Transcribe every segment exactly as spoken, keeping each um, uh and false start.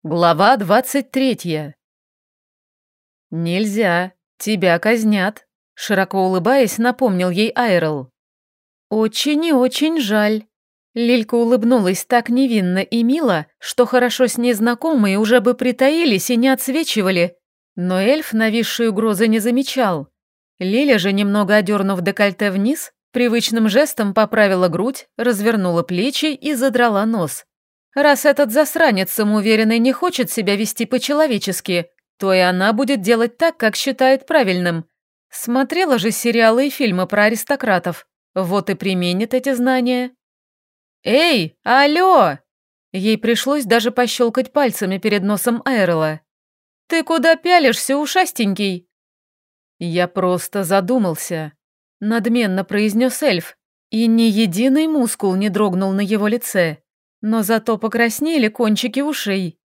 Глава двадцать третья. «Нельзя, тебя казнят», — широко улыбаясь, напомнил ей Айрел. «Очень и очень жаль». Лилька улыбнулась так невинно и мило, что хорошо с ней знакомые уже бы притаились и не отсвечивали, но эльф нависшей угрозы не замечал. Лиля же, немного одернув декольте вниз, привычным жестом поправила грудь, развернула плечи и задрала нос. Раз этот засранец самоуверенный не хочет себя вести по-человечески, то и она будет делать так, как считает правильным. Смотрела же сериалы и фильмы про аристократов, вот и применит эти знания. «Эй, алло!» Ей пришлось даже пощелкать пальцами перед носом Айрела. «Ты куда пялишься, ушастенький?» «Я просто задумался», — надменно произнес эльф, и ни единый мускул не дрогнул на его лице. Но зато покраснели кончики ушей.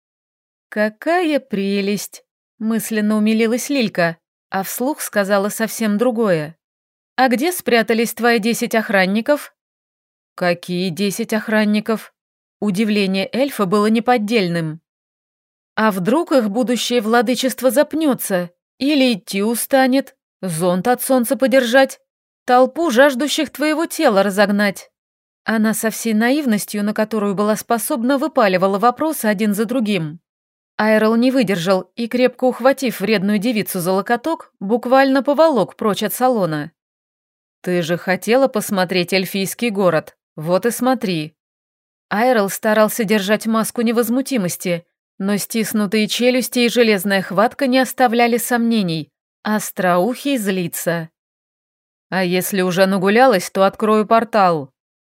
«Какая прелесть!» — мысленно умилилась Лилька, а вслух сказала совсем другое. «А где спрятались твои десять охранников?» «Какие десять охранников?» Удивление эльфа было неподдельным. «А вдруг их будущее владычество запнется? Или идти устанет? Зонт от солнца подержать? Толпу жаждущих твоего тела разогнать?» Она со всей наивностью, на которую была способна, выпаливала вопросы один за другим. Айрел не выдержал и, крепко ухватив вредную девицу за локоток, буквально поволок прочь от салона. «Ты же хотела посмотреть эльфийский город, вот и смотри». Айрел старался держать маску невозмутимости, но стиснутые челюсти и железная хватка не оставляли сомнений. Остроухий злится. «А если уже нагулялась, то открою портал».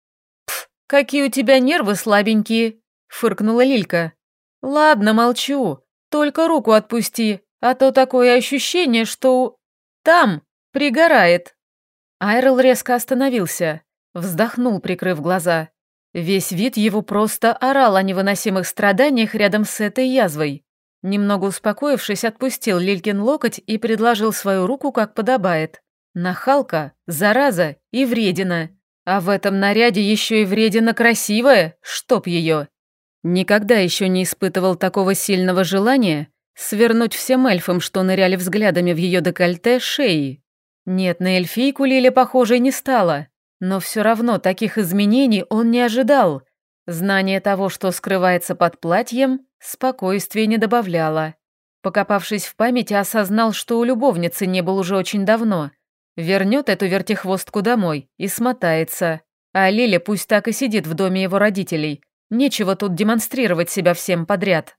«Какие у тебя нервы слабенькие», — фыркнула Лилька. «Ладно, молчу, только руку отпусти, а то такое ощущение, что там пригорает». Айрел резко остановился, вздохнул, прикрыв глаза. Весь вид его просто орал о невыносимых страданиях рядом с этой язвой. Немного успокоившись, отпустил Лилькин локоть и предложил свою руку, как подобает. Нахалка, зараза и вредина. А в этом наряде еще и вредина красивая, чтоб ее. Никогда еще не испытывал такого сильного желания свернуть всем эльфам, что ныряли взглядами в ее декольте, шеи. Нет, на эльфийку Лиля похожей не стала, но все равно таких изменений он не ожидал. Знание того, что скрывается под платьем, спокойствия не добавляло. Покопавшись в памяти, осознал, что у любовницы не был уже очень давно. Вернет эту вертихвостку домой и смотается. А Лиля пусть так и сидит в доме его родителей. Нечего тут демонстрировать себя всем подряд.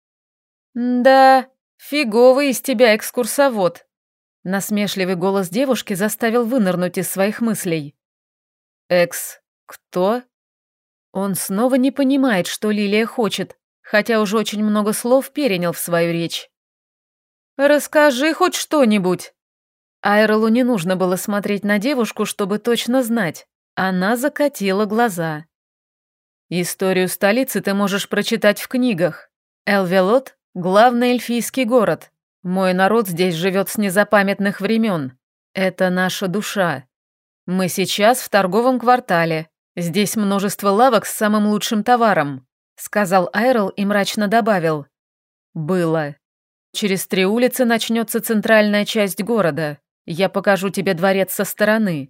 «Да, фиговый из тебя экскурсовод», — насмешливый голос девушки заставил вынырнуть из своих мыслей. «Экс... кто?» Он снова не понимает, что Лилия хочет, хотя уже очень много слов перенял в свою речь. «Расскажи хоть что-нибудь». Айрелу не нужно было смотреть на девушку, чтобы точно знать. Она закатила глаза. «Историю столицы ты можешь прочитать в книгах. Элвелот — главный эльфийский город. Мой народ здесь живет с незапамятных времен. Это наша душа. Мы сейчас в торговом квартале. Здесь множество лавок с самым лучшим товаром», — сказал Айрел и мрачно добавил. «Было. Через три улицы начнется центральная часть города. Я покажу тебе дворец со стороны».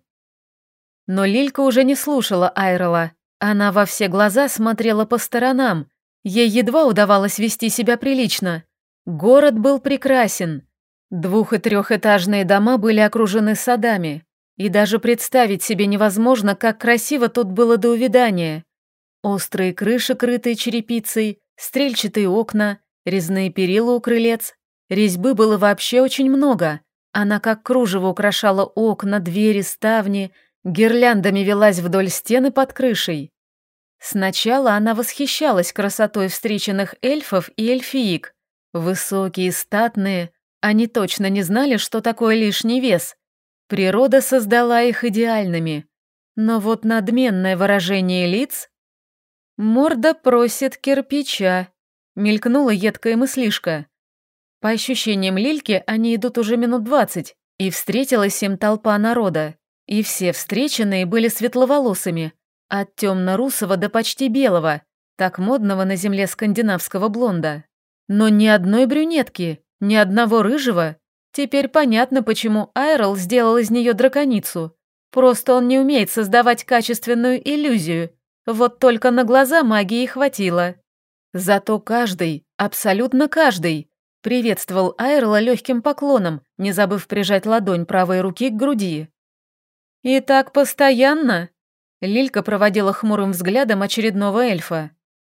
Но Лилька уже не слушала Айрела. Она во все глаза смотрела по сторонам. Ей едва удавалось вести себя прилично. Город был прекрасен. Двух- и трехэтажные дома были окружены садами. И даже представить себе невозможно, как красиво тут было до увядания. Острые крыши, крытые черепицей, стрельчатые окна, резные перила у крылец. Резьбы было вообще очень много. Она как кружево украшала окна, двери, ставни, гирляндами велась вдоль стены под крышей. Сначала она восхищалась красотой встреченных эльфов и эльфиек. Высокие, статные, они точно не знали, что такое лишний вес. Природа создала их идеальными. Но вот надменное выражение лиц... «Морда просит кирпича», — мелькнула едкая мыслишка. По ощущениям Лильки, они идут уже минут двадцать, и встретилась им толпа народа. И все встреченные были светловолосыми, от темно-русого до почти белого, так модного на земле скандинавского блонда. Но ни одной брюнетки, ни одного рыжего. Теперь понятно, почему Айрол сделал из нее драконицу. Просто он не умеет создавать качественную иллюзию. Вот только на глаза магии хватило. Зато каждый, абсолютно каждый, приветствовал Айрла легким поклоном, не забыв прижать ладонь правой руки к груди. «И так постоянно?» Лилька проводила хмурым взглядом очередного эльфа.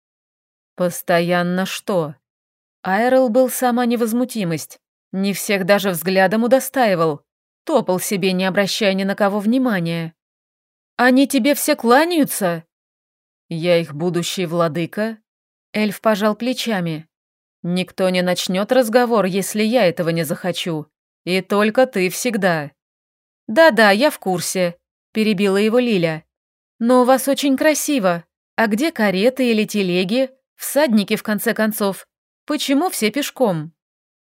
«Постоянно что?» Айрл был сама невозмутимость. Не всех даже взглядом удостаивал. Топал себе, не обращая ни на кого внимания. «Они тебе все кланяются?» «Я их будущий владыка?» Эльф пожал плечами. «Никто не начнет разговор, если я этого не захочу. И только ты всегда». «Да-да, я в курсе», — перебила его Лиля. «Но у вас очень красиво. А где кареты или телеги? Всадники, в конце концов. Почему все пешком?»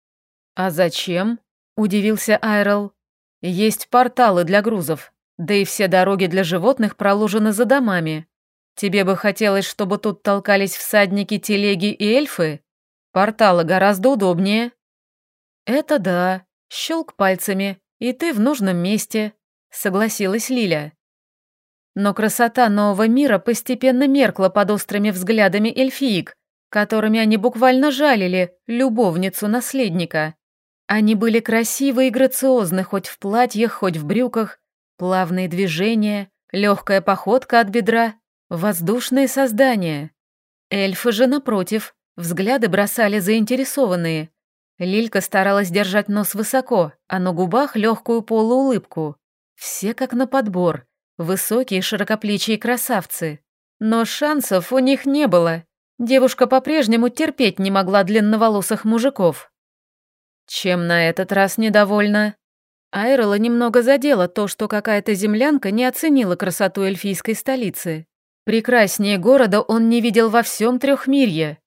«А зачем?» — удивился Айрол. «Есть порталы для грузов, да и все дороги для животных проложены за домами. Тебе бы хотелось, чтобы тут толкались всадники, телеги и эльфы? Порталы гораздо удобнее». «Это да, щелк пальцами, и ты в нужном месте», — согласилась Лиля. Но красота нового мира постепенно меркла под острыми взглядами эльфиек, которыми они буквально жалили любовницу наследника. Они были красивы и грациозны хоть в платьях, хоть в брюках, плавные движения, легкая походка от бедра, воздушные создания. Эльфы же, напротив, взгляды бросали заинтересованные. Лилька старалась держать нос высоко, а на губах легкую полуулыбку. Все как на подбор, высокие широкоплечие красавцы. Но шансов у них не было. Девушка по-прежнему терпеть не могла длинноволосых мужиков. Чем на этот раз недовольна? Айрола немного задело то, что какая-то землянка не оценила красоту эльфийской столицы. Прекраснее города он не видел во всем Трехмирье.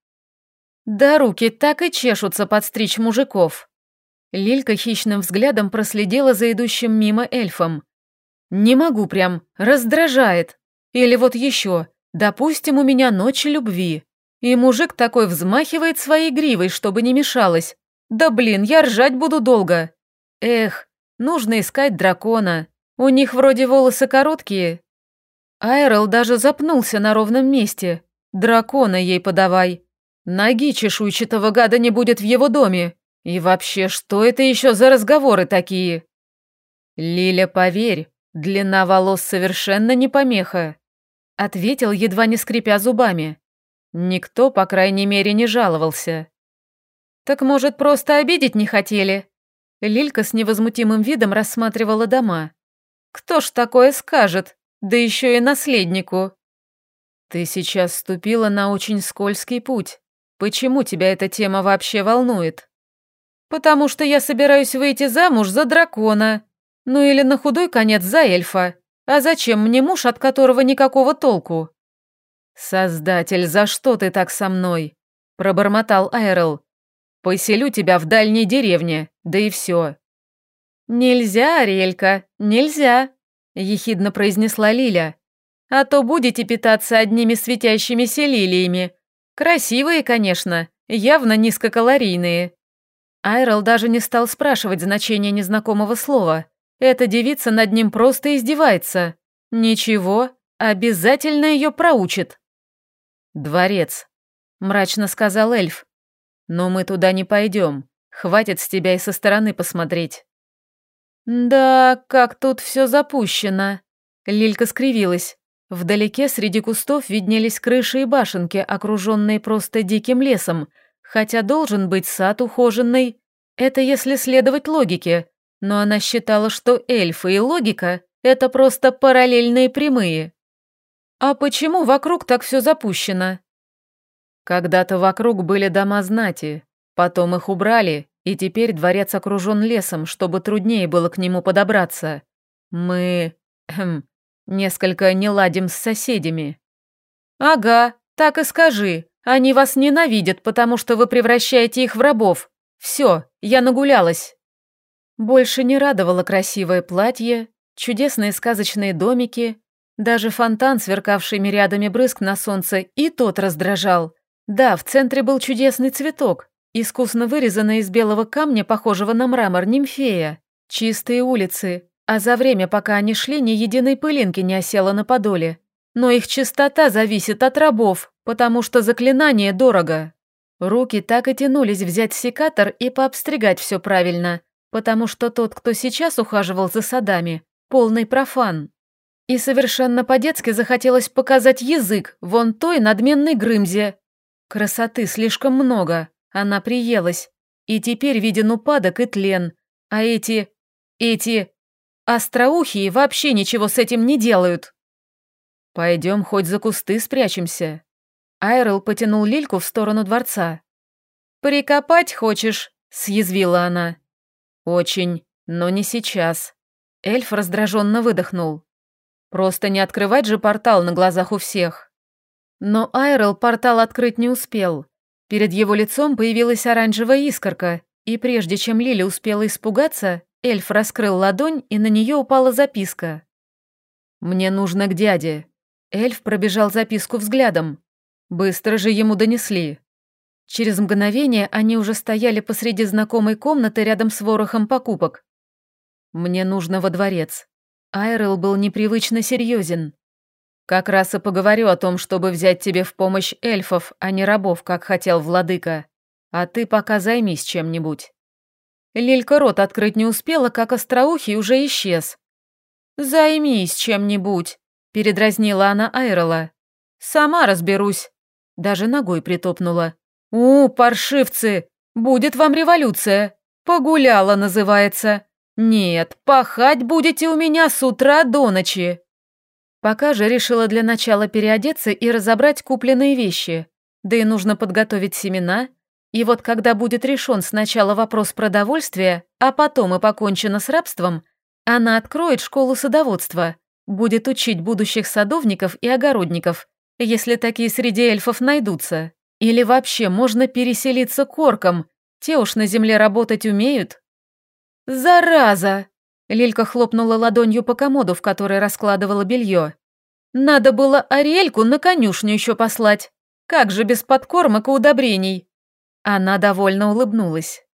Да руки так и чешутся подстричь мужиков. Лилька хищным взглядом проследила за идущим мимо эльфом. Не могу прям, раздражает. Или вот еще, допустим, у меня ночь любви. И мужик такой взмахивает своей гривой, чтобы не мешалось. Да блин, я ржать буду долго. Эх, нужно искать дракона. У них вроде волосы короткие. Айрол даже запнулся на ровном месте. Дракона ей подавай. Ноги чешуйчатого гада не будет в его доме. И вообще, что это еще за разговоры такие? Лиля, поверь, длина волос совершенно не помеха. Ответил, едва не скрипя зубами. Никто, по крайней мере, не жаловался. Так, может, просто обидеть не хотели? Лилька с невозмутимым видом рассматривала дома. Кто ж такое скажет? Да еще и наследнику. Ты сейчас ступила на очень скользкий путь. Почему тебя эта тема вообще волнует? Потому что я собираюсь выйти замуж за дракона. Ну или на худой конец за эльфа. А зачем мне муж, от которого никакого толку? Создатель, за что ты так со мной? Пробормотал Айрол. Поселю тебя в дальней деревне, да и все. Нельзя, Ариэлька, нельзя, ехидно произнесла Лиля. А то будете питаться одними светящимися лилиями. Красивые, конечно, явно низкокалорийные. Айрол даже не стал спрашивать значение незнакомого слова. Эта девица над ним просто издевается. Ничего, обязательно ее проучит. «Дворец», — мрачно сказал эльф. «Но мы туда не пойдем. Хватит с тебя и со стороны посмотреть». «Да, как тут все запущено». Лилька скривилась. Вдалеке среди кустов виднелись крыши и башенки, окруженные просто диким лесом, хотя должен быть сад ухоженный. Это если следовать логике, но она считала, что эльфы и логика — это просто параллельные прямые. А почему вокруг так все запущено? Когда-то вокруг были дома знати, потом их убрали, и теперь дворец окружен лесом, чтобы труднее было к нему подобраться. Мы... Хм, несколько не ладим с соседями. Ага, так и скажи. Они вас ненавидят, потому что вы превращаете их в рабов. Все, я нагулялась. Больше не радовало красивое платье, чудесные сказочные домики, даже фонтан, сверкавший мириадами брызг на солнце, и тот раздражал. Да, в центре был чудесный цветок, Искусно вырезанная из белого камня, похожего на мрамор, нимфея. Чистые улицы, а за время, пока они шли, ни единой пылинки не осела на подоле. Но их чистота зависит от рабов, потому что заклинание дорого. Руки так и тянулись взять секатор и пообстригать все правильно, потому что тот, кто сейчас ухаживал за садами, полный профан. И совершенно по-детски захотелось показать язык вон той надменной Грымзе. Красоты слишком много, она приелась, и теперь виден упадок и тлен, а эти... эти... остроухие вообще ничего с этим не делают. «Пойдем хоть за кусты спрячемся». Айрел потянул Лильку в сторону дворца. «Прикопать хочешь?» – съязвила она. «Очень, но не сейчас». Эльф раздраженно выдохнул. «Просто не открывать же портал на глазах у всех». Но Айрел портал открыть не успел. Перед его лицом появилась оранжевая искорка, и прежде чем Лиля успела испугаться, эльф раскрыл ладонь, и на нее упала записка. «Мне нужно к дяде». Эльф пробежал записку взглядом. Быстро же ему донесли. Через мгновение они уже стояли посреди знакомой комнаты рядом с ворохом покупок. «Мне нужно во дворец». Айрел был непривычно серьезен. «Как раз и поговорю о том, чтобы взять тебе в помощь эльфов, а не рабов, как хотел владыка. А ты пока займись чем-нибудь». Лилька рот открыть не успела, как остроухий уже исчез. «Займись чем-нибудь», — передразнила она Айрела. «Сама разберусь». Даже ногой притопнула. «У, паршивцы, будет вам революция. Погуляла, называется. Нет, пахать будете у меня с утра до ночи». Пока же решила для начала переодеться и разобрать купленные вещи. Да и нужно подготовить семена. И вот когда будет решен сначала вопрос продовольствия, а потом и покончено с рабством, она откроет школу садоводства, будет учить будущих садовников и огородников, если такие среди эльфов найдутся. Или вообще можно переселиться к оркам, те уж на земле работать умеют. «Зараза!» — Лилька хлопнула ладонью по комоду, в которой раскладывала белье. «Надо было Ариэльку на конюшню еще послать. Как же без подкормок и удобрений?» Она довольно улыбнулась.